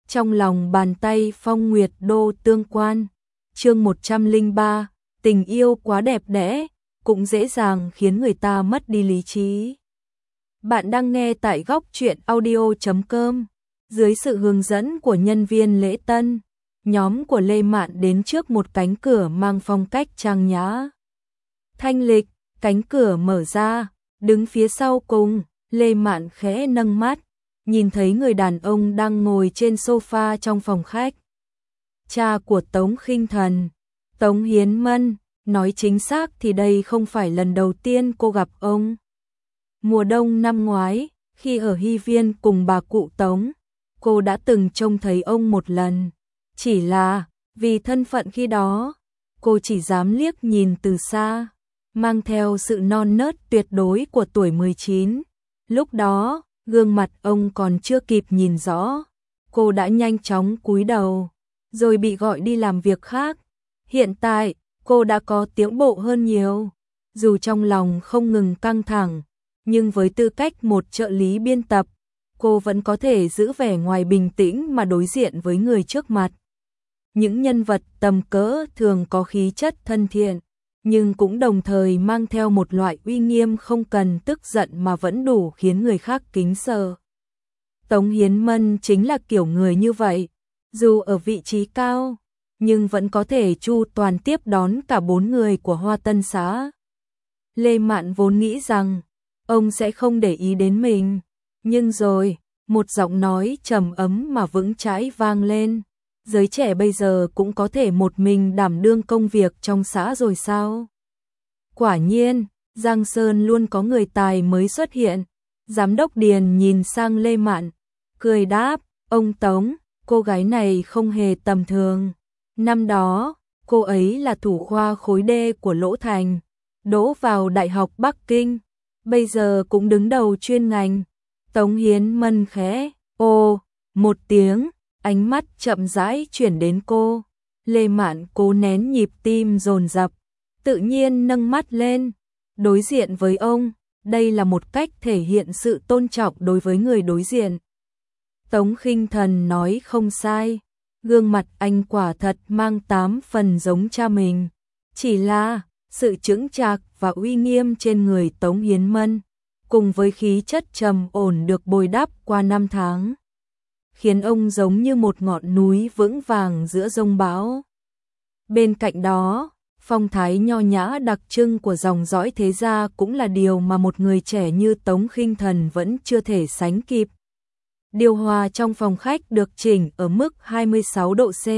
Trong lòng bàn tay Phong Nguyệt Đô tương quan. Chương 103, tình yêu quá đẹp đẽ, cũng dễ dàng khiến người ta mất đi lý trí. Bạn đang nghe tại góc truyện audio.com. Dưới sự hướng dẫn của nhân viên lễ tân, nhóm của Lê Mạn đến trước một cánh cửa mang phong cách trang nhã, thanh lịch. Cánh cửa mở ra, đứng phía sau cùng, Lê Mạn khẽ nâng mắt, nhìn thấy người đàn ông đang ngồi trên sofa trong phòng khách. Cha của Tống Khinh Thần, Tống Hiến Mân, nói chính xác thì đây không phải lần đầu tiên cô gặp ông. Mùa đông năm ngoái, khi ở Hy Viên cùng bà cụ Tống, cô đã từng trông thấy ông một lần. Chỉ là, vì thân phận khi đó, cô chỉ dám liếc nhìn từ xa, mang theo sự non nớt tuyệt đối của tuổi 19. Lúc đó, gương mặt ông còn chưa kịp nhìn rõ, cô đã nhanh chóng cúi đầu, rồi bị gọi đi làm việc khác. Hiện tại, cô đã có tiến bộ hơn nhiều, dù trong lòng không ngừng căng thẳng, nhưng với tư cách một trợ lý biên tập, cô vẫn có thể giữ vẻ ngoài bình tĩnh mà đối diện với người trước mặt. Những nhân vật tầm cỡ thường có khí chất thân thiện, nhưng cũng đồng thời mang theo một loại uy nghiêm không cần tức giận mà vẫn đủ khiến người khác kính sợ. Tống Hiến Mân chính là kiểu người như vậy, dù ở vị trí cao, nhưng vẫn có thể chu toàn tiếp đón cả 4 người của Hoa Tân xã. Lê Mạn vốn nghĩ rằng ông sẽ không để ý đến mình, nhưng rồi, một giọng nói trầm ấm mà vững chãi vang lên. Giới trẻ bây giờ cũng có thể một mình đảm đương công việc trong xã rồi sao? Quả nhiên, Giang Sơn luôn có người tài mới xuất hiện. Giám đốc Điền nhìn sang Lê Mạn, cười đáp, ông Tống, cô gái này không hề tầm thường. Năm đó, cô ấy là thủ khoa khối D của Lỗ Thành, đỗ vào Đại học Bắc Kinh, bây giờ cũng đứng đầu chuyên ngành. Tống Hiến Mân khẽ, ô, một tiếng. Ánh mắt chậm rãi chuyển đến cô. Lê Mạn cố nén nhịp tim dồn dập, tự nhiên nâng mắt lên, đối diện với ông. Đây là một cách thể hiện sự tôn trọng đối với người đối diện. Tống Khinh Thần nói không sai, gương mặt anh quả thật mang 8 phần giống cha mình. Chỉ là sự chững chạc và uy nghiêm trên người Tống Hiến Mân, cùng với khí chất trầm ổn được bồi đắp qua năm tháng, khiến ông giống như một ngọn núi vững vàng giữa giông bão. Bên cạnh đó, phong thái nho nhã đặc trưng của dòng dõi thế gia cũng là điều mà một người trẻ như Tống Khinh Thần vẫn chưa thể sánh kịp. Điều hòa trong phòng khách được chỉnh ở mức 26 độ C.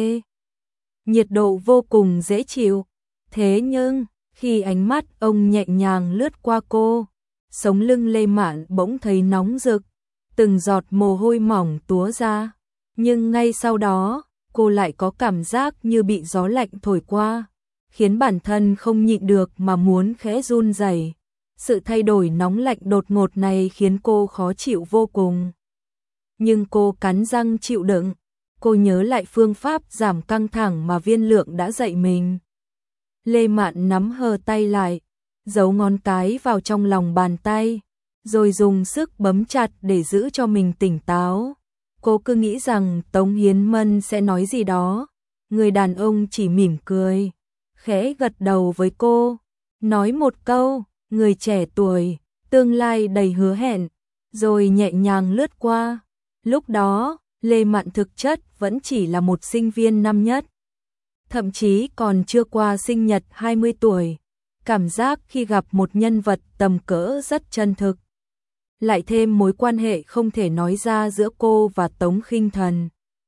Nhiệt độ vô cùng dễ chịu. Thế nhưng, khi ánh mắt ông nhẹ nhàng lướt qua cô, sống lưng Lê Mạn bỗng thấy nóng rực. Từng giọt mồ hôi mỏng túa ra, nhưng ngay sau đó, cô lại có cảm giác như bị gió lạnh thổi qua, khiến bản thân không nhịn được mà muốn khẽ run rẩy. Sự thay đổi nóng lạnh đột ngột này khiến cô khó chịu vô cùng. Nhưng cô cắn răng chịu đựng, cô nhớ lại phương pháp giảm căng thẳng mà Viên Lượng đã dạy mình. Lê Mạn nắm hờ tay lại, giấu ngón cái vào trong lòng bàn tay, rồi dùng sức bấm chặt để giữ cho mình tỉnh táo. Cô cứ nghĩ rằng Tống Hiến Mân sẽ nói gì đó. Người đàn ông chỉ mỉm cười, khẽ gật đầu với cô, nói một câu, người trẻ tuổi, tương lai đầy hứa hẹn, rồi nhẹ nhàng lướt qua. Lúc đó, Lê Mạn thực chất vẫn chỉ là một sinh viên năm nhất, thậm chí còn chưa qua sinh nhật 20 tuổi. Cảm giác khi gặp một nhân vật tầm cỡ rất chân thực. Lại thêm mối quan hệ không thể nói ra giữa cô và Tống Khinh Thần.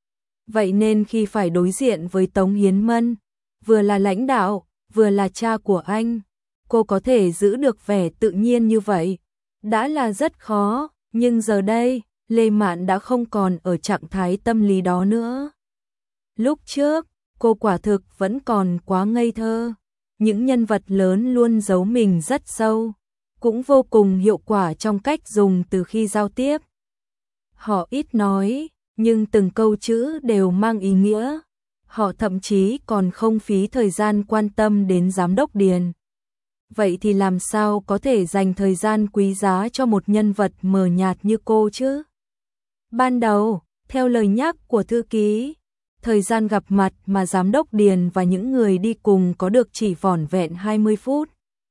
Vậy nên khi phải đối diện với Tống Hiến Mân, vừa là lãnh đạo, vừa là cha của anh, cô có thể giữ được vẻ tự nhiên như vậy, đã là rất khó, nhưng giờ đây, Lê Mạn đã không còn ở trạng thái tâm lý đó nữa. Lúc trước, cô quả thực vẫn còn quá ngây thơ, những nhân vật lớn luôn giấu mình rất sâu, cũng vô cùng hiệu quả trong cách dùng từ khi giao tiếp. Họ ít nói, nhưng từng câu chữ đều mang ý nghĩa. Họ thậm chí còn không phí thời gian quan tâm đến giám đốc Điền. Vậy thì làm sao có thể dành thời gian quý giá cho một nhân vật mờ nhạt như cô chứ? Ban đầu, Theo lời nhắc của thư ký, thời gian gặp mặt mà giám đốc Điền và những người đi cùng có được chỉ vỏn vẹn 20 phút.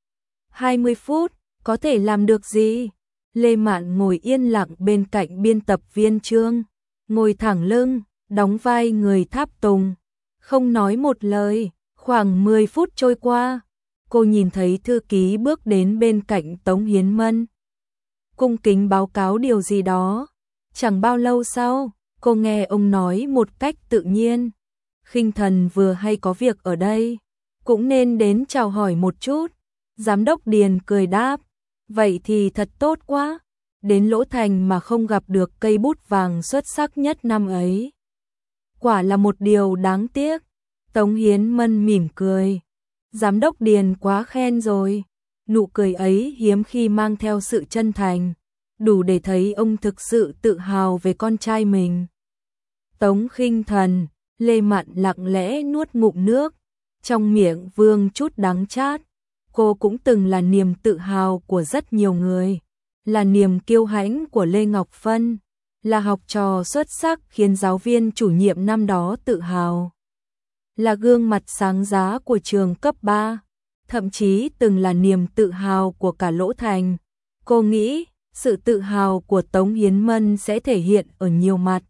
20 phút, có thể làm được gì? Lê Mạn ngồi yên lặng bên cạnh biên tập viên Trương, ngồi thẳng lưng, đóng vai người tháp tùng, không nói một lời. Khoảng 10 phút trôi qua, cô nhìn thấy thư ký bước đến bên cạnh Tống Hiến Mân, cung kính báo cáo điều gì đó. Chẳng bao lâu sau, cô nghe ông nói một cách tự nhiên, Khinh Thần vừa hay có việc ở đây, cũng nên đến chào hỏi một chút. Giám đốc Điền cười đáp, vậy thì thật tốt quá, đến Lỗ Thành mà không gặp được cây bút vàng xuất sắc nhất năm ấy. Quả là một điều đáng tiếc. Tống Hiến Mân mỉm cười, giám đốc Điền quá khen rồi, nụ cười ấy hiếm khi mang theo sự chân thành, đủ để thấy ông thực sự tự hào về con trai mình. Tống Khinh Thần, Lê Mạn lặng lẽ nuốt ngụm nước, trong miệng vương chút đắng chát. Cô cũng từng là niềm tự hào của rất nhiều người, là niềm kiêu hãnh của Lê Ngọc Phân, là học trò xuất sắc khiến giáo viên chủ nhiệm năm đó tự hào, là gương mặt sáng giá của trường cấp 3, thậm chí từng là niềm tự hào của cả Lỗ Thành. Cô nghĩ, sự tự hào của Tống Hiến Mân sẽ thể hiện ở nhiều mặt,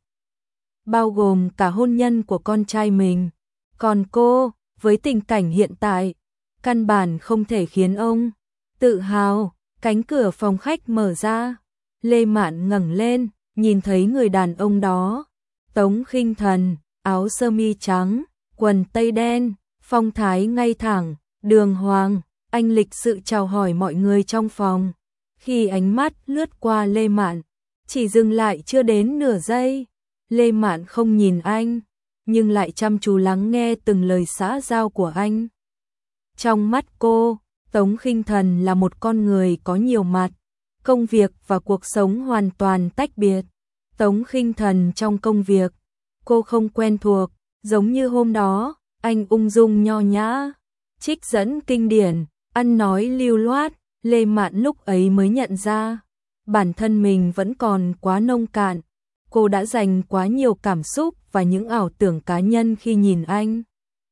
bao gồm cả hôn nhân của con trai mình. Còn cô, với tình cảnh hiện tại, căn bản không thể khiến ông tự hào. Cánh cửa phòng khách mở ra, Lê Mạn ngẩng lên, nhìn thấy người đàn ông đó, Tống Khinh Thần, áo sơ mi trắng, quần tây đen, phong thái ngay thẳng, đường hoàng. Anh lịch sự chào hỏi mọi người trong phòng. Khi ánh mắt lướt qua Lê Mạn, chỉ dừng lại chưa đến nửa giây. Lê Mạn không nhìn anh, nhưng lại chăm chú lắng nghe từng lời xã giao của anh. Trong mắt cô, Tống Khinh Thần là một con người có nhiều mặt, công việc và cuộc sống hoàn toàn tách biệt. Tống Khinh Thần trong công việc, cô không quen thuộc, giống như hôm đó, anh ung dung nho nhã, trích dẫn kinh điển, ăn nói lưu loát. Lê Mạn lúc ấy mới nhận ra, bản thân mình vẫn còn quá nông cạn. Cô đã dành quá nhiều cảm xúc và những ảo tưởng cá nhân khi nhìn anh,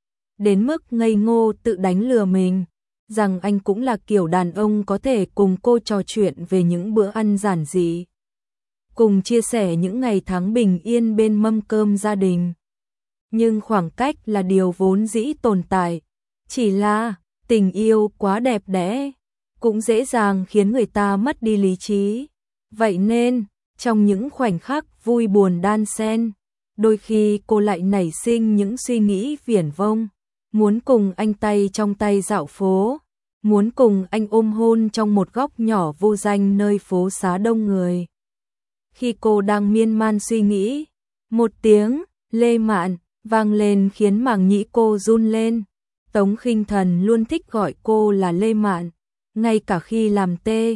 đến mức ngây ngô tự đánh lừa mình, rằng anh cũng là kiểu đàn ông có thể cùng cô trò chuyện về những bữa ăn giản dị, cùng chia sẻ những ngày tháng bình yên bên mâm cơm gia đình. Nhưng khoảng cách là điều vốn dĩ tồn tại, chỉ là tình yêu quá đẹp đẽ, cũng dễ dàng khiến người ta mất đi lý trí. Vậy nên, trong những khoảnh khắc vui buồn đan xen, đôi khi cô lại nảy sinh những suy nghĩ viển vông, muốn cùng anh tay trong tay dạo phố, muốn cùng anh ôm hôn trong một góc nhỏ vô danh nơi phố xá đông người. Khi cô đang miên man suy nghĩ, một tiếng Lê Mạn vang lên khiến màng nhĩ cô run lên. Tống Khinh Thần luôn thích gọi cô là Lê Mạn, ngay cả khi làm tê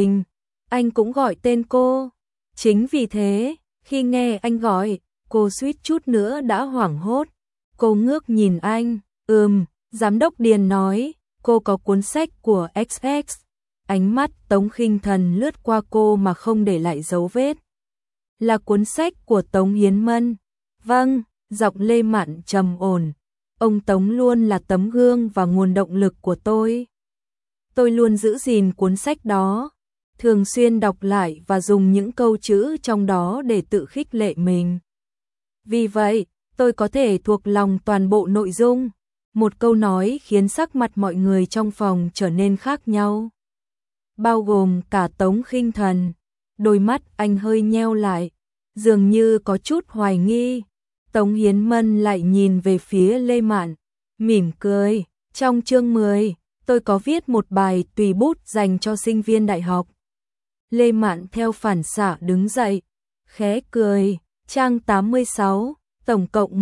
anh cũng gọi tên cô. Chính vì thế, khi nghe anh gọi, cô suýt chút nữa đã hoảng hốt. Cô ngước nhìn anh, giám đốc Điền nói, cô có cuốn sách của XX. Ánh mắt Tống Khinh Thần lướt qua cô mà không để lại dấu vết. Là cuốn sách của Tống Hiến Mân. Vâng, giọng Lê Mạn trầm ổn. Ông Tống luôn là tấm gương và nguồn động lực của tôi. Tôi luôn giữ gìn cuốn sách đó, thường xuyên đọc lại và dùng những câu chữ trong đó để tự khích lệ mình. Vì vậy, tôi có thể thuộc lòng toàn bộ nội dung. Một câu nói khiến sắc mặt mọi người trong phòng trở nên khác nhau, bao gồm cả Tống Khinh Thần. Đôi mắt anh hơi nheo lại, dường như có chút hoài nghi. Tống Hiến Mân lại nhìn về phía Lê Mạn, mỉm cười. Trong chương 10, tôi có viết một bài tùy bút dành cho sinh viên đại học. Lê Mạn theo phản xạ đứng dậy, khẽ cười. Trang 86, tổng cộng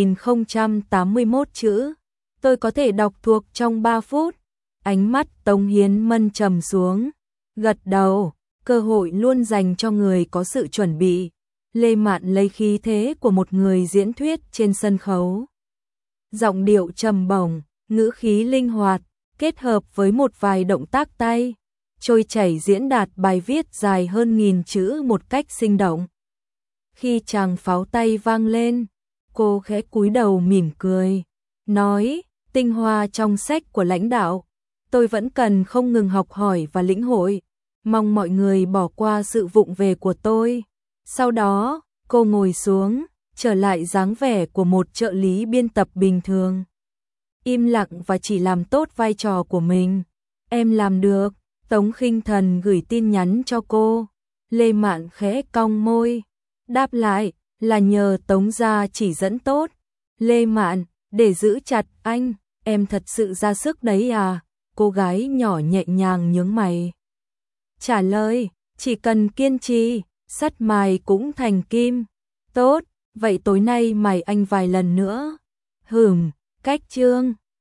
1081 chữ. Tôi có thể đọc thuộc trong 3 phút. Ánh mắt Tống Hiến Mân trầm xuống, gật đầu. Cơ hội luôn dành cho người có sự chuẩn bị. Lê Mạn lấy khí thế của một người diễn thuyết trên sân khấu. Giọng điệu trầm bổng, ngữ khí linh hoạt, kết hợp với một vài động tác tay, trôi chảy diễn đạt bài viết dài hơn 1000 chữ một cách sinh động. Khi chàng pháo tay vang lên, cô khẽ cúi đầu mỉm cười, nói, tinh hoa trong sách của lãnh đạo, tôi vẫn cần không ngừng học hỏi và lĩnh hội, mong mọi người bỏ qua sự vụng về của tôi. Sau đó, cô ngồi xuống, trở lại dáng vẻ của một trợ lý biên tập bình thường. Im lặng và chỉ làm tốt vai trò của mình. Em làm được. Tống Khinh Thần gửi tin nhắn cho cô. Lê Mạn khẽ cong môi, đáp lại là nhờ Tống gia chỉ dẫn tốt. Lê Mạn, để giữ chặt anh, em thật sự ra sức đấy à? Cô gái nhỏ nhẹ nhàng nhướng mày. Trả lời, chỉ cần kiên trì, sắt mài cũng thành kim. Tốt, vậy tối nay mài anh vài lần nữa. Cách chương